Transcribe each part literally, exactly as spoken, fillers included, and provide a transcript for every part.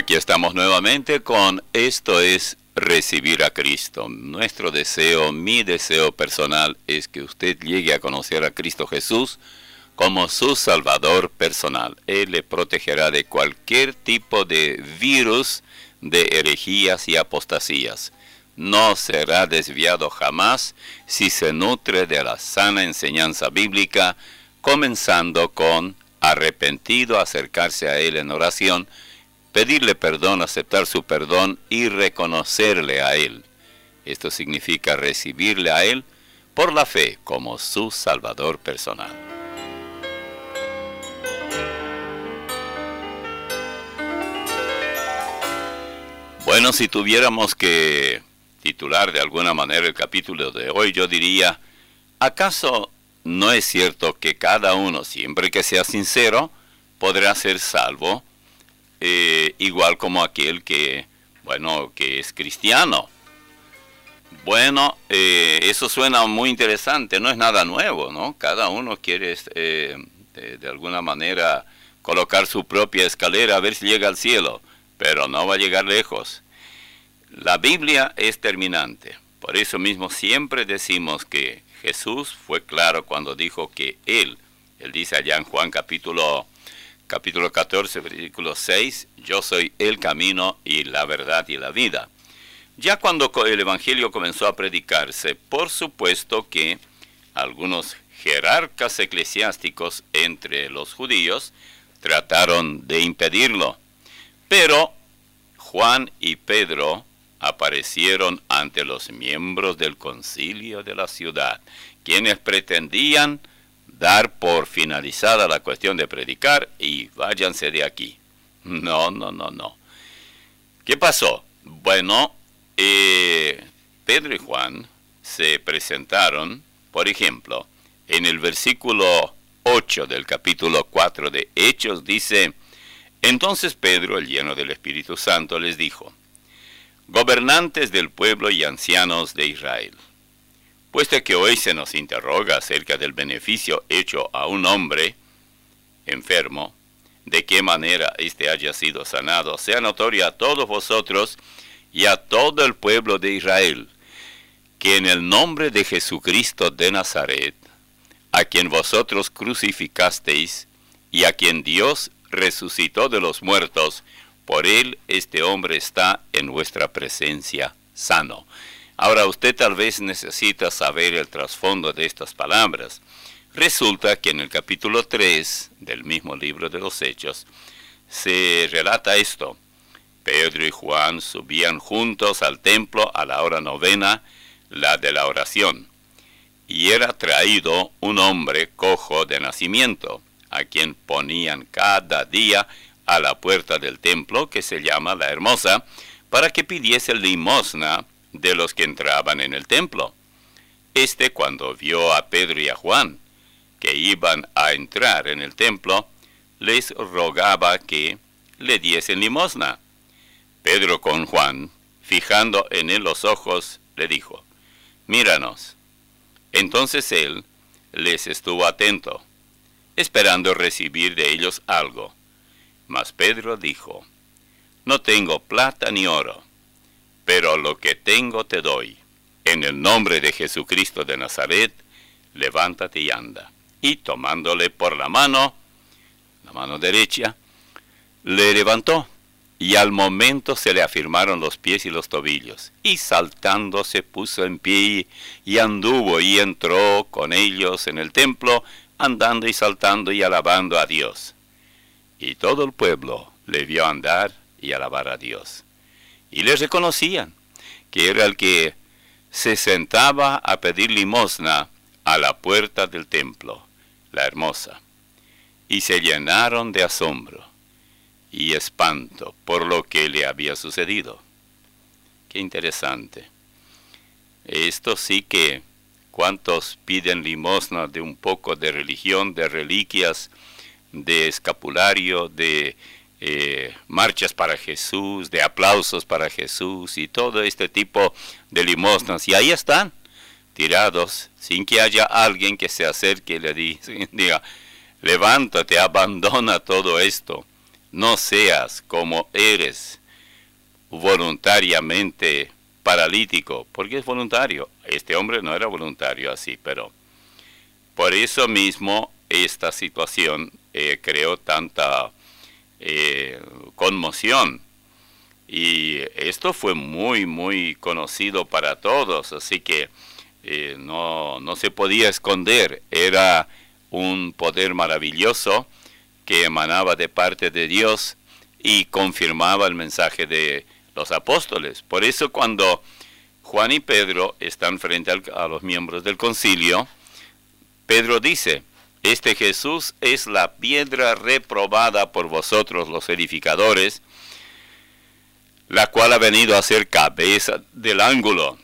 Aquí estamos nuevamente con Esto es Recibir a Cristo. Nuestro deseo, mi deseo personal es que usted llegue a conocer a Cristo Jesús como su Salvador personal. Él le protegerá de cualquier tipo de virus, de herejías y apostasías. No será desviado jamás si se nutre de la sana enseñanza bíblica, comenzando con arrepentido, acercarse a Él en oración, pedirle perdón, aceptar su perdón y reconocerle a Él. Esto significa recibirle a Él por la fe como su Salvador personal. Bueno, si tuviéramos que titular de alguna manera el capítulo de hoy, yo diría, ¿acaso no es cierto que cada uno, siempre que sea sincero, podrá ser salvo? Eh, igual como aquel que, bueno, que es cristiano. Bueno, eh, eso suena muy interesante, no es nada nuevo, ¿no? Cada uno quiere eh, de, de alguna manera colocar su propia escalera a ver si llega al cielo, pero no va a llegar lejos. La Biblia es terminante, por eso mismo siempre decimos que Jesús fue claro cuando dijo que Él, Él dice allá en Juan capítulo Capítulo catorce, versículo seis, yo soy el camino y la verdad y la vida. Ya cuando el Evangelio comenzó a predicarse, por supuesto que algunos jerarcas eclesiásticos entre los judíos trataron de impedirlo. Pero Juan y Pedro aparecieron ante los miembros del concilio de la ciudad, quienes pretendían dar por finalizada la cuestión de predicar y váyanse de aquí. No, no, no, no. ¿Qué pasó? Bueno, eh, Pedro y Juan se presentaron, por ejemplo, en el versículo ocho del capítulo cuatro de Hechos dice, entonces Pedro, el lleno del Espíritu Santo, les dijo, gobernantes del pueblo y ancianos de Israel, puesto que hoy se nos interroga acerca del beneficio hecho a un hombre enfermo, de qué manera éste haya sido sanado, sea notorio a todos vosotros y a todo el pueblo de Israel, que en el nombre de Jesucristo de Nazaret, a quien vosotros crucificasteis y a quien Dios resucitó de los muertos, por él este hombre está en vuestra presencia sano. Ahora usted tal vez necesita saber el trasfondo de estas palabras. Resulta que en el capítulo tres del mismo libro de los Hechos se relata esto. Pedro y Juan subían juntos al templo a la hora novena, la de la oración. Y era traído un hombre cojo de nacimiento, a quien ponían cada día a la puerta del templo, que se llama La Hermosa, para que pidiese limosna de los que entraban en el templo. Este, cuando vio a Pedro y a Juan, que iban a entrar en el templo, les rogaba que le diesen limosna. Pedro con Juan, fijando en él los ojos, le dijo, míranos. Entonces él les estuvo atento, esperando recibir de ellos algo. Mas Pedro dijo, no tengo plata ni oro, pero lo que tengo te doy. En el nombre de Jesucristo de Nazaret, levántate y anda. Y tomándole por la mano, la mano derecha, le levantó, y al momento se le afirmaron los pies y los tobillos. Y saltando se puso en pie, y anduvo y entró con ellos en el templo, andando y saltando y alabando a Dios. Y todo el pueblo le vio andar y alabar a Dios. Y les reconocían que era el que se sentaba a pedir limosna a la puerta del templo, La Hermosa. Y se llenaron de asombro y espanto por lo que le había sucedido. Qué interesante. Esto sí que, ¿cuántos piden limosna de un poco de religión, de reliquias, de escapulario, de Eh, marchas para Jesús, de aplausos para Jesús y todo este tipo de limosnas? Y ahí están, tirados, sin que haya alguien que se acerque y le diga, levántate, abandona todo esto, no seas como eres voluntariamente paralítico, porque es voluntario. Este hombre no era voluntario así, pero por eso mismo esta situación eh, creó tanta eh, conmoción. Y esto fue muy, muy conocido para todos, así que eh, no, no se podía esconder. Era un poder maravilloso que emanaba de parte de Dios y confirmaba el mensaje de los apóstoles. Por eso cuando Juan y Pedro están frente al, a los miembros del concilio, Pedro dice: este Jesús es la piedra reprobada por vosotros los edificadores, la cual ha venido a ser cabeza del ángulo.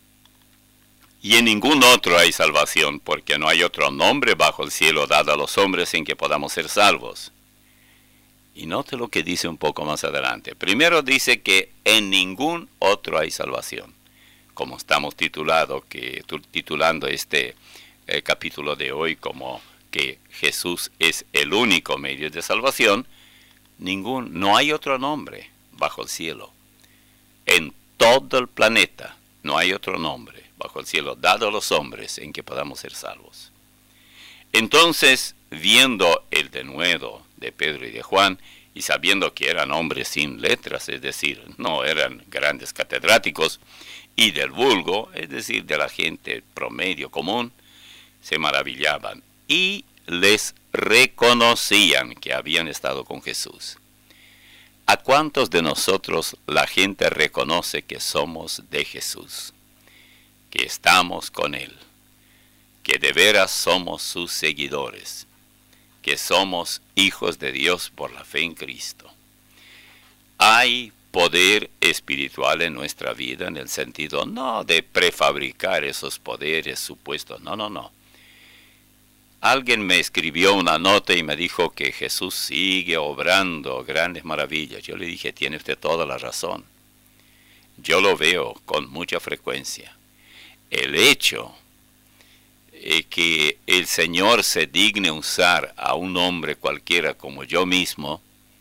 Y en ningún otro hay salvación, porque no hay otro nombre bajo el cielo dado a los hombres en que podamos ser salvos. Y note lo que dice un poco más adelante. Primero dice que en ningún otro hay salvación. Como estamos titulado, que, titulando este eh, capítulo de hoy como que Jesús es el único medio de salvación, ningún, no hay otro nombre bajo el cielo. En todo el planeta no hay otro nombre bajo el cielo dado a los hombres en que podamos ser salvos. Entonces, viendo el denuedo de Pedro y de Juan, y sabiendo que eran hombres sin letras, es decir, no eran grandes catedráticos, y del vulgo, es decir, de la gente promedio común, se maravillaban y les reconocían que habían estado con Jesús. ¿A cuántos de nosotros la gente reconoce que somos de Jesús? Que estamos con Él, que de veras somos sus seguidores, que somos hijos de Dios por la fe en Cristo. Hay poder espiritual en nuestra vida en el sentido no de prefabricar esos poderes supuestos, no, no, no. Alguien me escribió una nota y me dijo que Jesús sigue obrando grandes maravillas. Yo le dije, tiene usted toda la razón. Yo lo veo con mucha frecuencia. El hecho de que el Señor se digne usar a un hombre cualquiera como yo mismo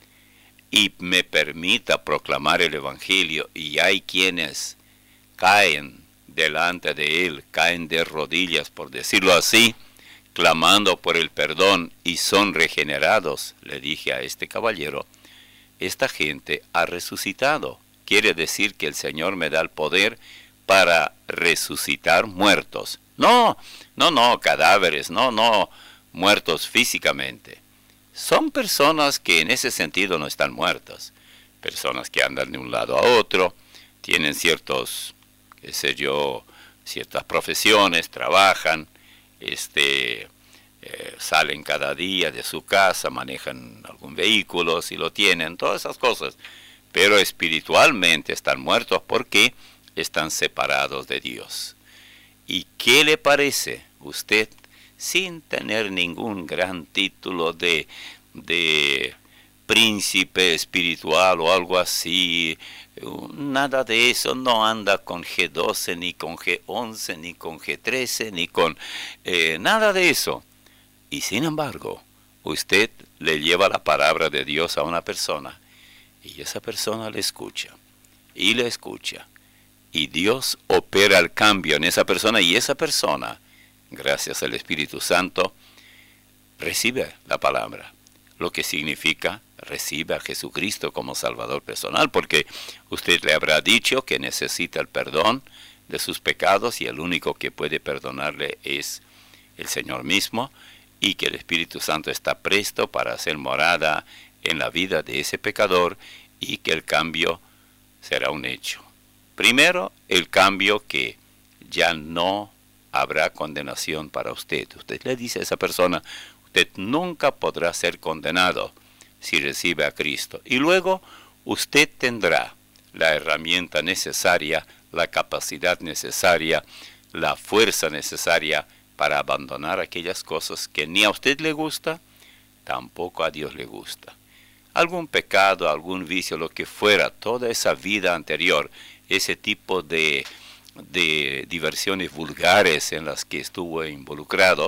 y me permita proclamar el Evangelio, y hay quienes caen delante de Él, caen de rodillas, por decirlo así, clamando por el perdón y son regenerados, le dije a este caballero, esta gente ha resucitado. Quiere decir que el Señor me da el poder para resucitar muertos. No, no, no, cadáveres, no, no, muertos físicamente. Son personas que en ese sentido no están muertas. Personas que andan de un lado a otro, tienen ciertos, qué sé yo, ciertas profesiones, trabajan, este, eh, salen cada día de su casa, manejan algún vehículo, si lo tienen, todas esas cosas. Pero espiritualmente están muertos porque están separados de Dios. ¿Y qué le parece usted, sin tener ningún gran título de, de príncipe espiritual o algo así, nada de eso, no anda con G doce, ni con G once, ni con G trece, ni con eh, nada de eso? Y sin embargo, usted le lleva la palabra de Dios a una persona, y esa persona le escucha, y le escucha, y Dios opera el cambio en esa persona, y esa persona, gracias al Espíritu Santo, recibe la palabra, lo que significa recibe a Jesucristo como Salvador personal, porque usted le habrá dicho que necesita el perdón de sus pecados y el único que puede perdonarle es el Señor mismo, y que el Espíritu Santo está presto para hacer morada en la vida de ese pecador y que el cambio será un hecho. Primero, el cambio que ya no habrá condenación para usted. Usted le dice a esa persona, usted nunca podrá ser condenado si recibe a Cristo. Y luego usted tendrá la herramienta necesaria, la capacidad necesaria, la fuerza necesaria para abandonar aquellas cosas que ni a usted le gusta, tampoco a Dios le gusta. Algún pecado, algún vicio, lo que fuera, toda esa vida anterior, ese tipo de, de diversiones vulgares en las que estuvo involucrado,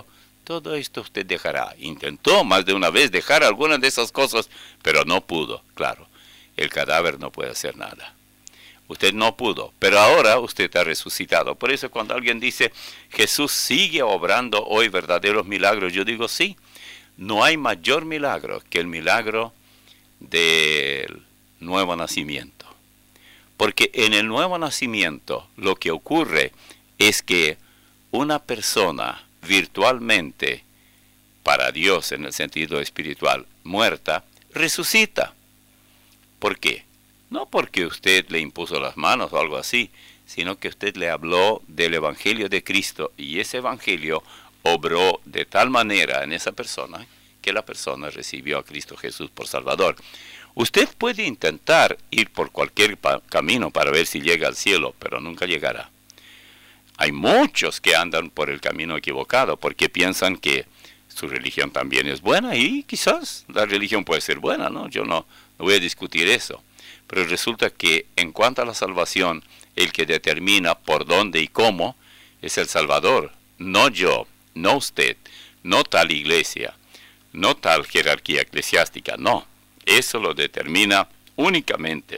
todo esto usted dejará. Intentó más de una vez dejar algunas de esas cosas, pero no pudo. Claro, el cadáver no puede hacer nada. Usted no pudo, pero ahora usted ha resucitado. Por eso cuando alguien dice, Jesús sigue obrando hoy verdaderos milagros, yo digo sí. No hay mayor milagro que el milagro del nuevo nacimiento. Porque en el nuevo nacimiento lo que ocurre es que una persona virtualmente, para Dios en el sentido espiritual, muerta, resucita. ¿Por qué? No porque usted le impuso las manos o algo así, sino que usted le habló del Evangelio de Cristo y ese Evangelio obró de tal manera en esa persona que la persona recibió a Cristo Jesús por Salvador. Usted puede intentar ir por cualquier camino para ver si llega al cielo, pero nunca llegará. Hay muchos que andan por el camino equivocado porque piensan que su religión también es buena y quizás la religión puede ser buena, ¿no? Yo no, no voy a discutir eso. Pero resulta que en cuanto a la salvación, el que determina por dónde y cómo es el Salvador, no yo, no usted, no tal iglesia, no tal jerarquía eclesiástica, no. Eso lo determina únicamente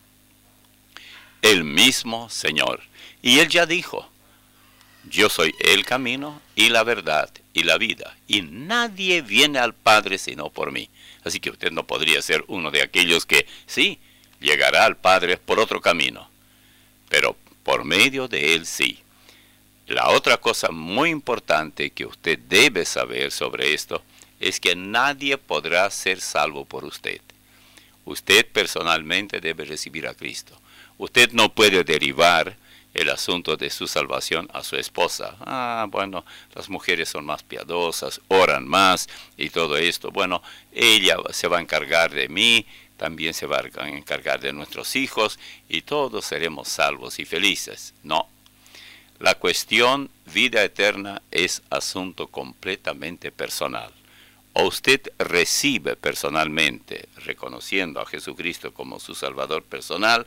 el mismo Señor. Y Él ya dijo, yo soy el camino y la verdad y la vida, y nadie viene al Padre sino por mí. Así que usted no podría ser uno de aquellos que, sí, llegará al Padre por otro camino, pero por medio de Él sí. La otra cosa muy importante que usted debe saber sobre esto es que nadie podrá ser salvo por usted. Usted personalmente debe recibir a Cristo. Usted no puede derivar el asunto de su salvación a su esposa. Ah, bueno, las mujeres son más piadosas, oran más y todo esto. Bueno, ella se va a encargar de mí, también se va a encargar de nuestros hijos y todos seremos salvos y felices. No. La cuestión vida eterna es asunto completamente personal. O usted recibe personalmente, reconociendo a Jesucristo como su Salvador personal,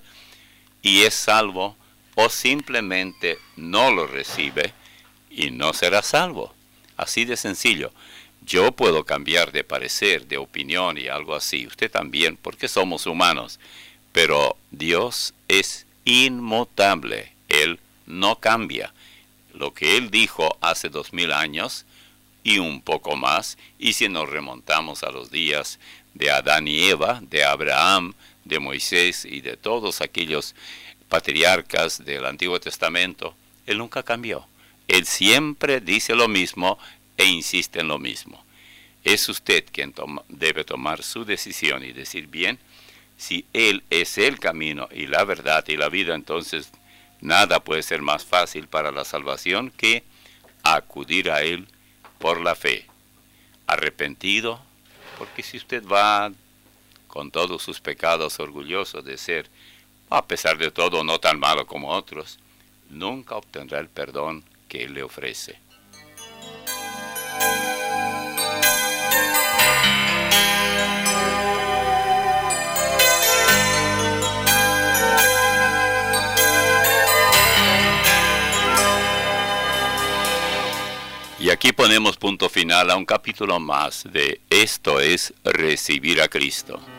y es salvo, o simplemente no lo recibe y no será salvo. Así de sencillo. Yo puedo cambiar de parecer, de opinión y algo así. Usted también, porque somos humanos. Pero Dios es inmutable. Él no cambia. Lo que Él dijo hace dos mil años y un poco más, y si nos remontamos a los días de Adán y Eva, de Abraham, de Moisés y de todos aquellos patriarcas del Antiguo Testamento, Él nunca cambió. Él siempre dice lo mismo e insiste en lo mismo. Es usted quien toma, debe tomar su decisión y decir, bien, si Él es el camino y la verdad y la vida, entonces nada puede ser más fácil para la salvación que acudir a Él por la fe, arrepentido, porque si usted va con todos sus pecados orgulloso de ser, a pesar de todo, no tan malo como otros, nunca obtendrá el perdón que Él le ofrece. Y aquí ponemos punto final a un capítulo más de Esto es Recibir a Cristo.